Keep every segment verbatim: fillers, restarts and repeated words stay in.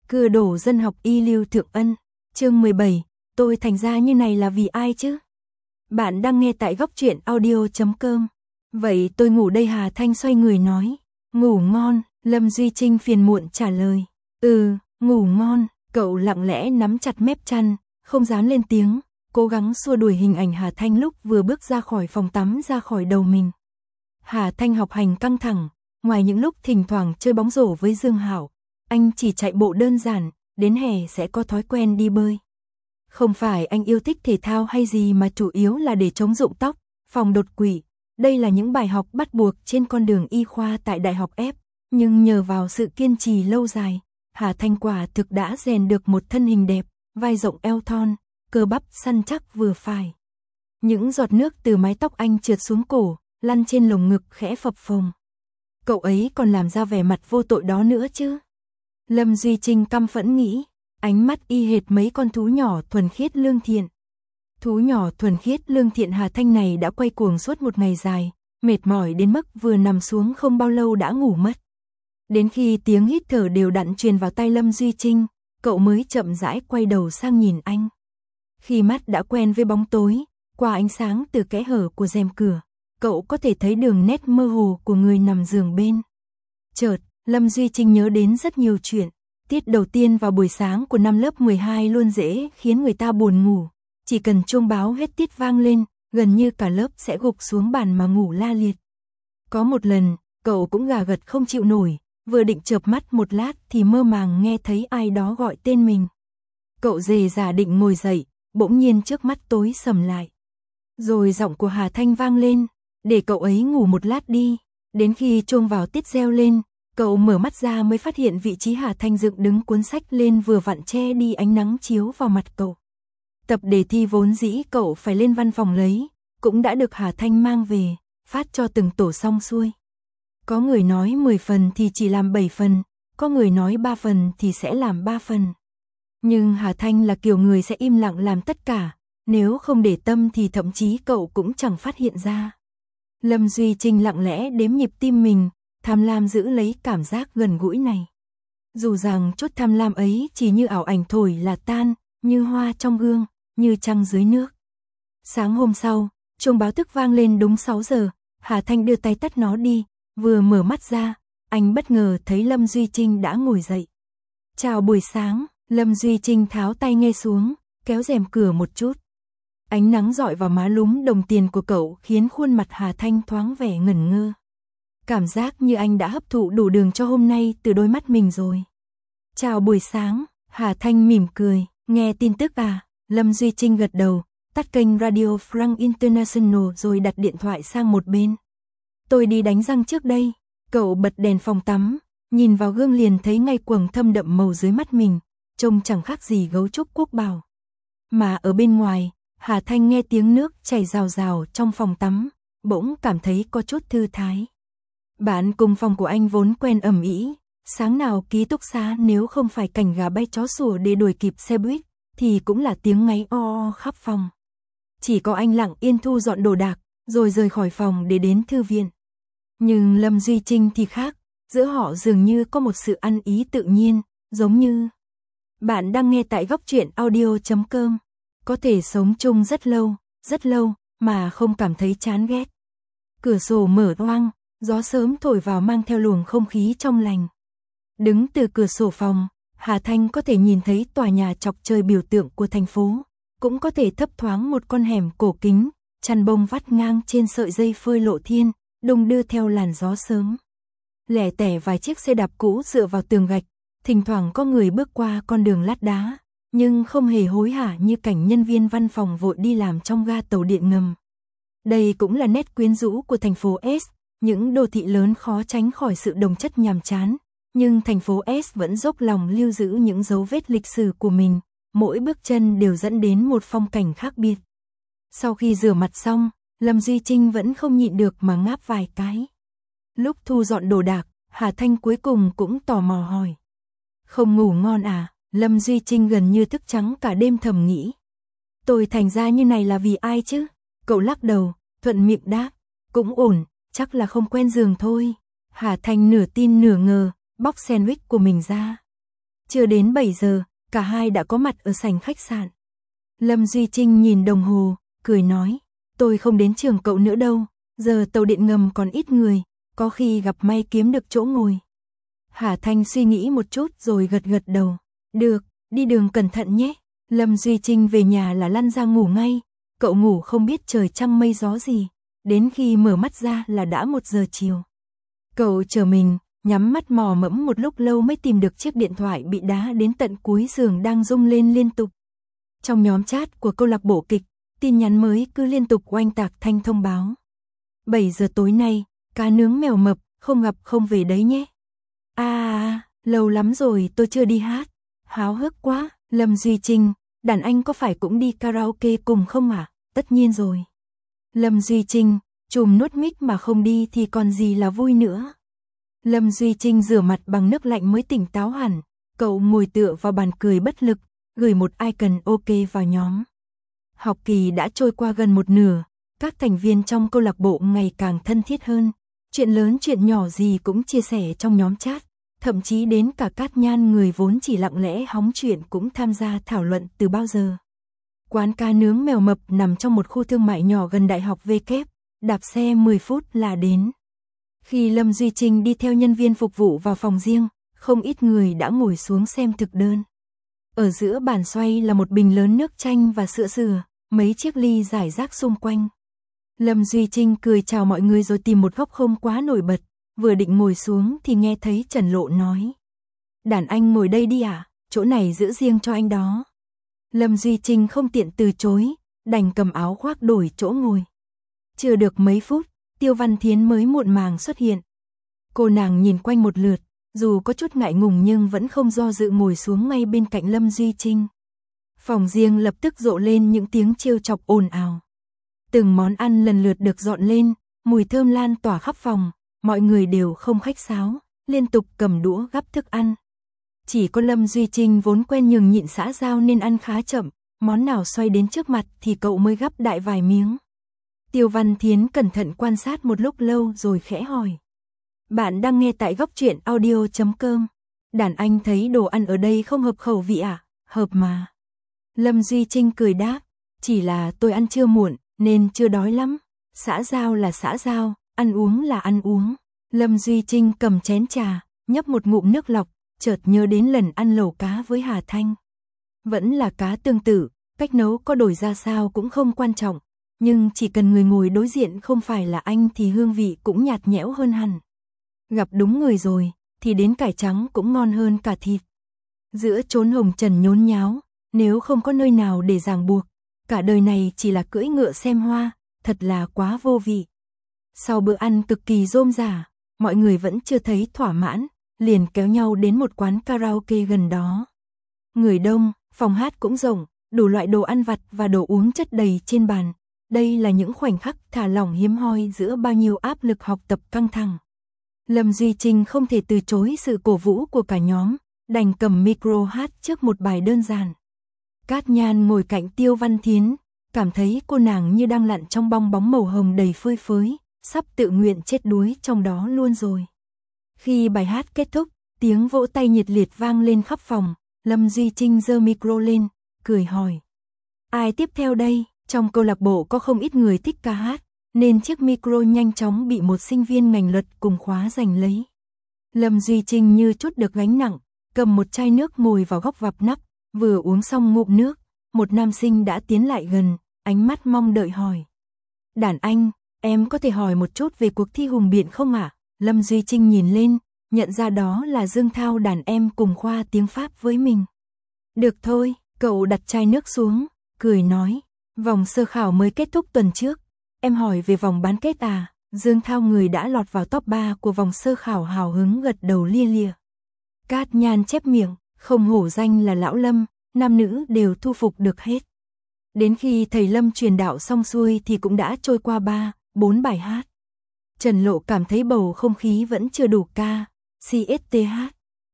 Cưa đổ dân học y Lưu Thượng Ân, chương mười bảy, tôi thành ra như này là vì ai chứ? Bạn đang nghe tại góc truyện audio chấm com. Vậy tôi ngủ đây, Hà Thanh xoay người nói. Ngủ ngon, Lâm Duy Trinh phiền muộn trả lời. Ừ, ngủ ngon, cậu lặng lẽ nắm chặt mép chăn, không dám lên tiếng, cố gắng xua đuổi hình ảnh Hà Thanh lúc vừa bước ra khỏi phòng tắm ra khỏi đầu mình. Hà Thanh học hành căng thẳng, ngoài những lúc thỉnh thoảng chơi bóng rổ với Dương Hảo, anh chỉ chạy bộ đơn giản, đến hè sẽ có thói quen đi bơi. Không phải anh yêu thích thể thao hay gì mà chủ yếu là để chống rụng tóc, phòng đột quỵ. Đây là những bài học bắt buộc trên con đường y khoa tại Đại học F, nhưng nhờ vào sự kiên trì lâu dài, Hà Thanh quả thực đã rèn được một thân hình đẹp, vai rộng eo thon, cơ bắp săn chắc vừa phải. Những giọt nước từ mái tóc anh trượt xuống cổ, lăn trên lồng ngực khẽ phập phồng. Cậu ấy còn làm ra vẻ mặt vô tội đó nữa chứ? Lâm Duy Trinh căm phẫn nghĩ, ánh mắt y hệt mấy con thú nhỏ thuần khiết lương thiện. Thú nhỏ thuần khiết lương thiện Hà Thanh này đã quay cuồng suốt một ngày dài, mệt mỏi đến mức vừa nằm xuống không bao lâu đã ngủ mất. Đến khi tiếng hít thở đều đặn truyền vào tai Lâm Duy Trinh, cậu mới chậm rãi quay đầu sang nhìn anh. Khi mắt đã quen với bóng tối, qua ánh sáng từ kẽ hở của rèm cửa, cậu có thể thấy đường nét mơ hồ của người nằm giường bên. Chợt, Lâm Duy Trinh nhớ đến rất nhiều chuyện. Tiết đầu tiên vào buổi sáng của năm lớp mười hai luôn dễ khiến người ta buồn ngủ. Chỉ cần chuông báo hết tiết vang lên, gần như cả lớp sẽ gục xuống bàn mà ngủ la liệt. Có một lần, cậu cũng gà gật không chịu nổi, vừa định chợp mắt một lát thì mơ màng nghe thấy ai đó gọi tên mình. Cậu dề dà định ngồi dậy, bỗng nhiên trước mắt tối sầm lại. Rồi giọng của Hà Thanh vang lên, để cậu ấy ngủ một lát đi. Đến khi chuông vào tiết reo lên, cậu mở mắt ra mới phát hiện vị trí Hà Thanh dựng đứng cuốn sách lên vừa vặn che đi ánh nắng chiếu vào mặt cậu. Tập đề thi vốn dĩ cậu phải lên văn phòng lấy, cũng đã được Hà Thanh mang về, phát cho từng tổ xong xuôi. Có người nói mười phần thì chỉ làm bảy phần, có người nói ba phần thì sẽ làm ba phần. Nhưng Hà Thanh là kiểu người sẽ im lặng làm tất cả, nếu không để tâm thì thậm chí cậu cũng chẳng phát hiện ra. Lâm Duy Trinh lặng lẽ đếm nhịp tim mình, tham lam giữ lấy cảm giác gần gũi này. Dù rằng chút tham lam ấy chỉ như ảo ảnh thổi là tan, như hoa trong gương, như trăng dưới nước. Sáng hôm sau, chuông báo thức vang lên đúng sáu giờ, Hà Thanh đưa tay tắt nó đi, vừa mở mắt ra, anh bất ngờ thấy Lâm Duy Trinh đã ngồi dậy. Chào buổi sáng, Lâm Duy Trinh tháo tay nghe xuống, kéo rèm cửa một chút. Ánh nắng rọi vào má lúm đồng tiền của cậu khiến khuôn mặt Hà Thanh thoáng vẻ ngẩn ngơ. Cảm giác như anh đã hấp thụ đủ đường cho hôm nay từ đôi mắt mình rồi. Chào buổi sáng, Hà Thanh mỉm cười, nghe tin tức à? Lâm Duy Trinh gật đầu, tắt kênh Radio France International rồi đặt điện thoại sang một bên. Tôi đi đánh răng trước đây. Cậu bật đèn phòng tắm, nhìn vào gương liền thấy ngay quầng thâm đậm màu dưới mắt mình, trông chẳng khác gì gấu trúc quốc bảo. Mà ở bên ngoài, Hà Thanh nghe tiếng nước chảy rào rào trong phòng tắm, bỗng cảm thấy có chút thư thái. Bạn cùng phòng của anh vốn quen ầm ĩ, sáng nào ký túc xá nếu không phải cảnh gà bay chó sủa để đuổi kịp xe buýt, thì cũng là tiếng ngáy o o khắp phòng. Chỉ có anh lặng yên thu dọn đồ đạc, rồi rời khỏi phòng để đến thư viện. Nhưng Lâm Duy Trinh thì khác, giữa họ dường như có một sự ăn ý tự nhiên, giống như... Bạn đang nghe tại góc truyện audio chấm com. Có thể sống chung rất lâu, rất lâu, mà không cảm thấy chán ghét. Cửa sổ mở toang, gió sớm thổi vào mang theo luồng không khí trong lành. Đứng từ cửa sổ phòng, Hà Thanh có thể nhìn thấy tòa nhà chọc trời biểu tượng của thành phố, cũng có thể thấp thoáng một con hẻm cổ kính, chăn bông vắt ngang trên sợi dây phơi lộ thiên, đung đưa theo làn gió sớm. Lẻ tẻ vài chiếc xe đạp cũ dựa vào tường gạch, thỉnh thoảng có người bước qua con đường lát đá, nhưng không hề hối hả như cảnh nhân viên văn phòng vội đi làm trong ga tàu điện ngầm. Đây cũng là nét quyến rũ của thành phố S, những đô thị lớn khó tránh khỏi sự đồng chất nhàm chán, nhưng thành phố S vẫn dốc lòng lưu giữ những dấu vết lịch sử của mình, mỗi bước chân đều dẫn đến một phong cảnh khác biệt. Sau khi rửa mặt xong, Lâm Duy Trinh vẫn không nhịn được mà ngáp vài cái. Lúc thu dọn đồ đạc, Hà Thanh cuối cùng cũng tò mò hỏi. Không ngủ ngon à? Lâm Duy Trinh gần như thức trắng cả đêm thầm nghĩ. Tôi thành ra như này là vì ai chứ? Cậu lắc đầu, thuận miệng đáp. Cũng ổn, chắc là không quen giường thôi. Hà Thanh nửa tin nửa ngờ, bóc sandwich của mình ra. Chưa đến bảy giờ, cả hai đã có mặt ở sảnh khách sạn. Lâm Duy Trinh nhìn đồng hồ, cười nói, tôi không đến trường cậu nữa đâu, giờ tàu điện ngầm còn ít người, có khi gặp may kiếm được chỗ ngồi. Hà Thanh suy nghĩ một chút rồi gật gật đầu, được, đi đường cẩn thận nhé. Lâm Duy Trinh về nhà là lăn ra ngủ ngay, cậu ngủ không biết trời trăng mây gió gì, đến khi mở mắt ra là đã một giờ chiều. Cậu chờ mình, nhắm mắt mò mẫm một lúc lâu mới tìm được chiếc điện thoại bị đá đến tận cuối giường đang rung lên liên tục. Trong nhóm chat của câu lạc bộ kịch, tin nhắn mới cứ liên tục oanh tạc thanh thông báo. bảy giờ tối nay, cá nướng mèo mập, không gặp không về đấy nhé. À, à, lâu lắm rồi tôi chưa đi hát, háo hức quá. Lâm Duy Trinh, đàn anh có phải cũng đi karaoke cùng không à? Tất nhiên rồi. Lâm Duy Trinh, chùm nuốt mic mà không đi thì còn gì là vui nữa. Lâm Duy Trinh rửa mặt bằng nước lạnh mới tỉnh táo hẳn, cậu ngồi tựa vào bàn cười bất lực, gửi một icon ok vào nhóm. Học kỳ đã trôi qua gần một nửa, các thành viên trong câu lạc bộ ngày càng thân thiết hơn, chuyện lớn chuyện nhỏ gì cũng chia sẻ trong nhóm chat. Thậm chí đến cả Cát Nhan người vốn chỉ lặng lẽ hóng chuyện cũng tham gia thảo luận từ bao giờ. Quán cá nướng mèo mập nằm trong một khu thương mại nhỏ gần đại học vê kép, đạp xe mười phút là đến. Khi Lâm Duy Trinh đi theo nhân viên phục vụ vào phòng riêng, không ít người đã ngồi xuống xem thực đơn. Ở giữa bàn xoay là một bình lớn nước chanh và sữa dừa, mấy chiếc ly rải rác xung quanh. Lâm Duy Trinh cười chào mọi người rồi tìm một góc không quá nổi bật. Vừa định ngồi xuống thì nghe thấy Trần Lộ nói. Đàn anh ngồi đây đi à, chỗ này giữ riêng cho anh đó. Lâm Duy Trinh không tiện từ chối, đành cầm áo khoác đổi chỗ ngồi. Chưa được mấy phút, Tiêu Văn Thiến mới muộn màng xuất hiện. Cô nàng nhìn quanh một lượt, dù có chút ngại ngùng nhưng vẫn không do dự ngồi xuống ngay bên cạnh Lâm Duy Trinh. Phòng riêng lập tức rộ lên những tiếng trêu chọc ồn ào. Từng món ăn lần lượt được dọn lên, mùi thơm lan tỏa khắp phòng. Mọi người đều không khách sáo, liên tục cầm đũa gắp thức ăn. Chỉ có Lâm Duy Trinh vốn quen nhường nhịn xã giao nên ăn khá chậm, món nào xoay đến trước mặt thì cậu mới gắp đại vài miếng. Tiêu Văn Thiến cẩn thận quan sát một lúc lâu rồi khẽ hỏi. Bạn đang nghe tại góc truyện audio chấm com. Đàn anh thấy đồ ăn ở đây không hợp khẩu vị à? Hợp mà. Lâm Duy Trinh cười đáp, chỉ là tôi ăn trưa muộn nên chưa đói lắm. Xã giao là xã giao. Ăn uống là ăn uống. Lâm Duy Trinh cầm chén trà, nhấp một ngụm nước lọc, chợt nhớ đến lần ăn lẩu cá với Hà Thanh. Vẫn là cá tương tự, cách nấu có đổi ra sao cũng không quan trọng, nhưng chỉ cần người ngồi đối diện không phải là anh thì hương vị cũng nhạt nhẽo hơn hẳn. Gặp đúng người rồi, thì đến cải trắng cũng ngon hơn cả thịt. Giữa chốn hồng trần nhốn nháo, nếu không có nơi nào để ràng buộc, cả đời này chỉ là cưỡi ngựa xem hoa, thật là quá vô vị. Sau bữa ăn cực kỳ rôm rả, mọi người vẫn chưa thấy thỏa mãn, liền kéo nhau đến một quán karaoke gần đó. Người đông, phòng hát cũng rộng, đủ loại đồ ăn vặt và đồ uống chất đầy trên bàn. Đây là những khoảnh khắc thả lỏng hiếm hoi giữa bao nhiêu áp lực học tập căng thẳng. Lâm Duy Trinh không thể từ chối sự cổ vũ của cả nhóm, đành cầm micro hát trước một bài đơn giản. Cát Nhan ngồi cạnh Tiêu Văn Thiến, cảm thấy cô nàng như đang lặn trong bong bóng màu hồng đầy phơi phới, sắp tự nguyện chết đuối trong đó luôn rồi. Khi bài hát kết thúc, tiếng vỗ tay nhiệt liệt vang lên khắp phòng, Lâm Duy Trinh giơ micro lên, cười hỏi. Ai tiếp theo đây? Trong câu lạc bộ có không ít người thích ca hát, nên chiếc micro nhanh chóng bị một sinh viên ngành luật cùng khóa giành lấy. Lâm Duy Trinh như chút được gánh nặng, cầm một chai nước ngồi vào góc vạp nắp, vừa uống xong ngụm nước, một nam sinh đã tiến lại gần, ánh mắt mong đợi hỏi. Đàn anh, em có thể hỏi một chút về cuộc thi hùng biện không ạ? À? Lâm Duy Trinh nhìn lên, nhận ra đó là Dương Thao đàn em cùng khoa tiếng Pháp với mình. Được thôi, cậu đặt chai nước xuống, cười nói. Vòng sơ khảo mới kết thúc tuần trước, em hỏi về vòng bán kết à? Dương Thao người đã lọt vào top ba của vòng sơ khảo hào hứng gật đầu lia lịa. Cát Nhan chép miệng, không hổ danh là lão Lâm, nam nữ đều thu phục được hết. Đến khi thầy Lâm truyền đạo xong xuôi thì cũng đã trôi qua ba, bốn bài hát. Trần Lộ cảm thấy bầu không khí vẫn chưa đủ ca, xê ét tê hát.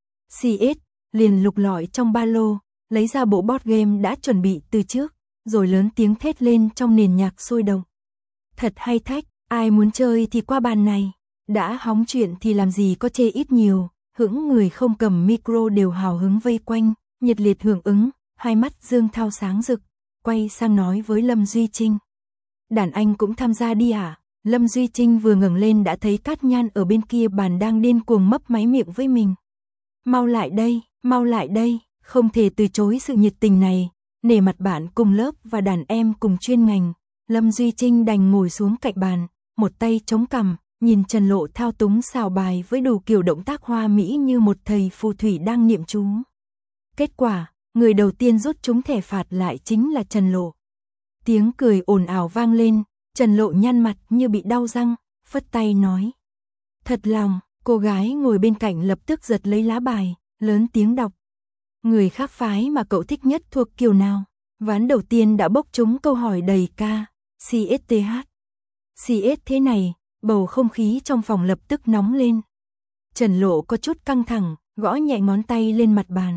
xê ét liền lục lọi trong ba lô, lấy ra bộ board game đã chuẩn bị từ trước, rồi lớn tiếng thét lên trong nền nhạc sôi động. Thật hay thách, ai muốn chơi thì qua bàn này, đã hóng chuyện thì làm gì có chê ít nhiều, hững người không cầm micro đều hào hứng vây quanh, nhiệt liệt hưởng ứng, hai mắt Dương Thao sáng rực, quay sang nói với Lâm Duy Trinh. Đàn anh cũng tham gia đi à? Lâm Duy Trinh vừa ngẩng lên đã thấy Cát Nhan ở bên kia bàn đang điên cuồng mấp máy miệng với mình. Mau lại đây, mau lại đây, không thể từ chối sự nhiệt tình này, nể mặt bạn cùng lớp và đàn em cùng chuyên ngành. Lâm Duy Trinh đành ngồi xuống cạnh bàn, một tay chống cằm, nhìn Trần Lộ thao túng xào bài với đủ kiểu động tác hoa mỹ như một thầy phù thủy đang niệm chú. Kết quả, người đầu tiên rút trúng thẻ phạt lại chính là Trần Lộ. Tiếng cười ồn ào vang lên, Trần Lộ nhăn mặt như bị đau răng, phất tay nói. Thật lòng, cô gái ngồi bên cạnh lập tức giật lấy lá bài, lớn tiếng đọc. Người khác phái mà cậu thích nhất thuộc kiểu nào? Ván đầu tiên đã bốc trúng câu hỏi đầy ca, xê ét tê hát. xê ét thế này, bầu không khí trong phòng lập tức nóng lên. Trần Lộ có chút căng thẳng, gõ nhẹ ngón tay lên mặt bàn.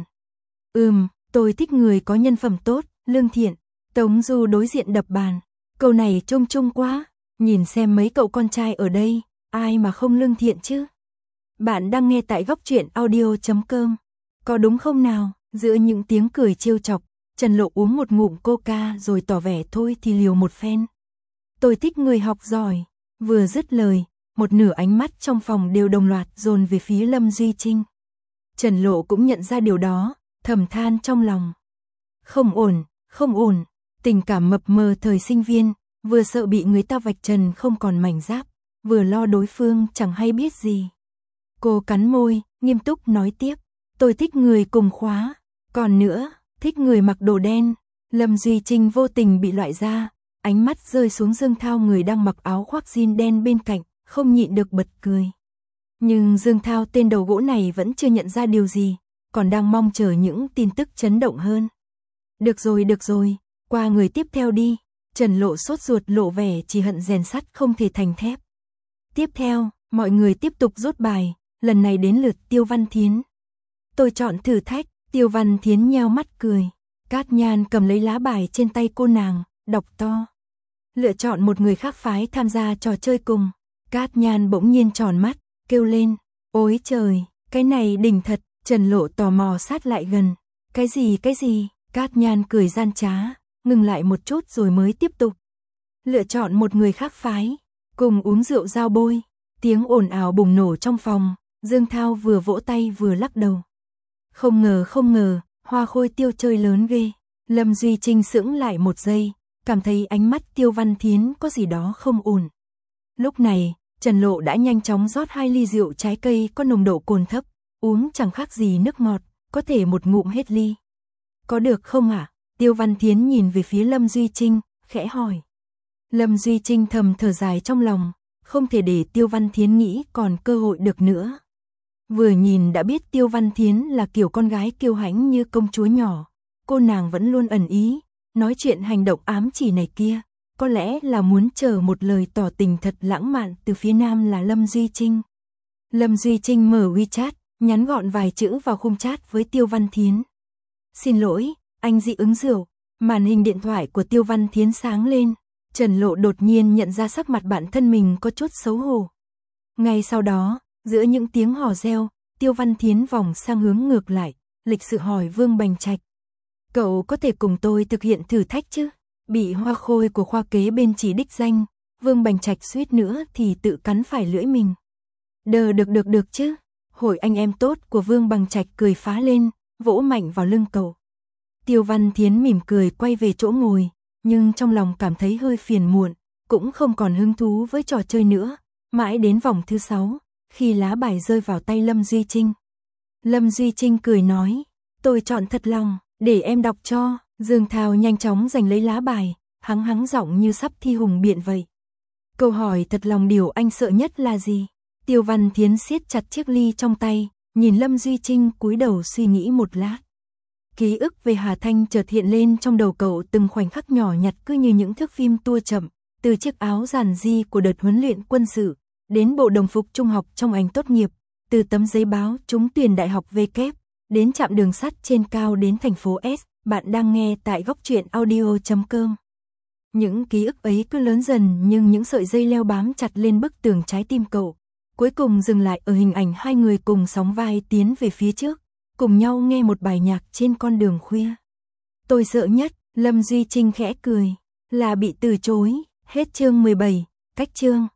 Ừm, tôi thích người có nhân phẩm tốt, lương thiện. Tống Du đối diện đập bàn. Câu này trông chung quá, nhìn xem mấy cậu con trai ở đây, ai mà không lương thiện chứ? Bạn đang nghe tại góc truyện audio chấm com. Có đúng không nào? Giữa những tiếng cười trêu chọc, Trần Lộ uống một ngụm coca rồi tỏ vẻ thôi thì liều một phen. Tôi thích người học giỏi. Vừa dứt lời, một nửa ánh mắt trong phòng đều đồng loạt dồn về phía Lâm Duy Trinh. Trần Lộ cũng nhận ra điều đó, thầm than trong lòng. Không ổn, không ổn. Tình cảm mập mờ thời sinh viên, vừa sợ bị người ta vạch trần không còn mảnh giáp, vừa lo đối phương chẳng hay biết gì. Cô cắn môi, nghiêm túc nói tiếp. Tôi thích người cùng khóa, còn nữa, thích người mặc đồ đen. Lâm Duy Trinh vô tình bị loại ra, ánh mắt rơi xuống Dương Thao người đang mặc áo khoác jean đen bên cạnh, không nhịn được bật cười. Nhưng Dương Thao tên đầu gỗ này vẫn chưa nhận ra điều gì, còn đang mong chờ những tin tức chấn động hơn. Được rồi, được rồi. Qua người tiếp theo đi. Trần Lộ sốt ruột lộ vẻ chỉ hận rèn sắt không thể thành thép. Tiếp theo, mọi người tiếp tục rút bài, lần này đến lượt Tiêu Văn Thiến. Tôi chọn thử thách. Tiêu Văn Thiến nheo mắt cười. Cát Nhan cầm lấy lá bài trên tay cô nàng, đọc to. Lựa chọn một người khác phái tham gia trò chơi cùng. Cát Nhan bỗng nhiên tròn mắt, kêu lên. Ôi trời, cái này đỉnh thật. Trần Lộ tò mò sát lại gần. Cái gì cái gì? Cát Nhan cười gian trá, ngừng lại một chút rồi mới tiếp tục. Lựa chọn một người khác phái, cùng uống rượu giao bôi. Tiếng ồn ào bùng nổ trong phòng, Dương Thao vừa vỗ tay vừa lắc đầu. Không ngờ không ngờ, Hoa Khôi Tiêu chơi lớn ghê. Lâm Duy Trinh sững lại một giây, cảm thấy ánh mắt Tiêu Văn Thiến có gì đó không ổn. Lúc này, Trần Lộ đã nhanh chóng rót hai ly rượu trái cây có nồng độ cồn thấp, uống chẳng khác gì nước ngọt, có thể một ngụm hết ly. Có được không ạ? À? Tiêu Văn Thiến nhìn về phía Lâm Duy Trinh, khẽ hỏi. Lâm Duy Trinh thầm thở dài trong lòng, không thể để Tiêu Văn Thiến nghĩ còn cơ hội được nữa. Vừa nhìn đã biết Tiêu Văn Thiến là kiểu con gái kiêu hãnh như công chúa nhỏ, cô nàng vẫn luôn ẩn ý, nói chuyện hành động ám chỉ này kia, có lẽ là muốn chờ một lời tỏ tình thật lãng mạn từ phía nam là Lâm Duy Trinh. Lâm Duy Trinh mở WeChat, nhắn gọn vài chữ vào khung chat với Tiêu Văn Thiến. Xin lỗi, anh dị ứng rượu. Màn hình điện thoại của Tiêu Văn Thiến sáng lên, Trần Lộ đột nhiên nhận ra sắc mặt bản thân mình có chút xấu hổ. Ngay sau đó, giữa những tiếng hò reo, Tiêu Văn Thiến vòng sang hướng ngược lại, lịch sự hỏi Vương Bành Trạch. Cậu có thể cùng tôi thực hiện thử thách chứ? Bị Hoa Khôi của khoa kế bên chỉ đích danh, Vương Bành Trạch suýt nữa thì tự cắn phải lưỡi mình. Đờ được được được chứ? Hội anh em tốt của Vương Bành Trạch cười phá lên, vỗ mạnh vào lưng cậu. Tiêu Văn Thiến mỉm cười quay về chỗ ngồi, nhưng trong lòng cảm thấy hơi phiền muộn, cũng không còn hứng thú với trò chơi nữa, mãi đến vòng thứ sáu, khi lá bài rơi vào tay Lâm Duy Trinh. Lâm Duy Trinh cười nói, tôi chọn thật lòng, để em đọc cho. Dương Thao nhanh chóng giành lấy lá bài, hắng hắng giọng như sắp thi hùng biện vậy. Câu hỏi thật lòng điều anh sợ nhất là gì? Tiêu Văn Thiến siết chặt chiếc ly trong tay, nhìn Lâm Duy Trinh cúi đầu suy nghĩ một lát. Ký ức về Hà Thanh chợt hiện lên trong đầu cậu, từng khoảnh khắc nhỏ nhặt cứ như những thước phim tua chậm, từ chiếc áo giản di của đợt huấn luyện quân sự, đến bộ đồng phục trung học trong ảnh tốt nghiệp, từ tấm giấy báo trúng tuyển đại học V kép, đến trạm đường sắt trên cao đến thành phố S. Bạn đang nghe tại góc truyện audio chấm com. Những ký ức ấy cứ lớn dần, nhưng những sợi dây leo bám chặt lên bức tường trái tim cậu. cuối cùng dừng lại ở hình ảnh hai người cùng sóng vai tiến về phía trước, cùng nhau nghe một bài nhạc trên con đường khuya. Tôi sợ nhất, Lâm Duy Trinh khẽ cười, là bị từ chối. Hết chương mười bảy, cách chương.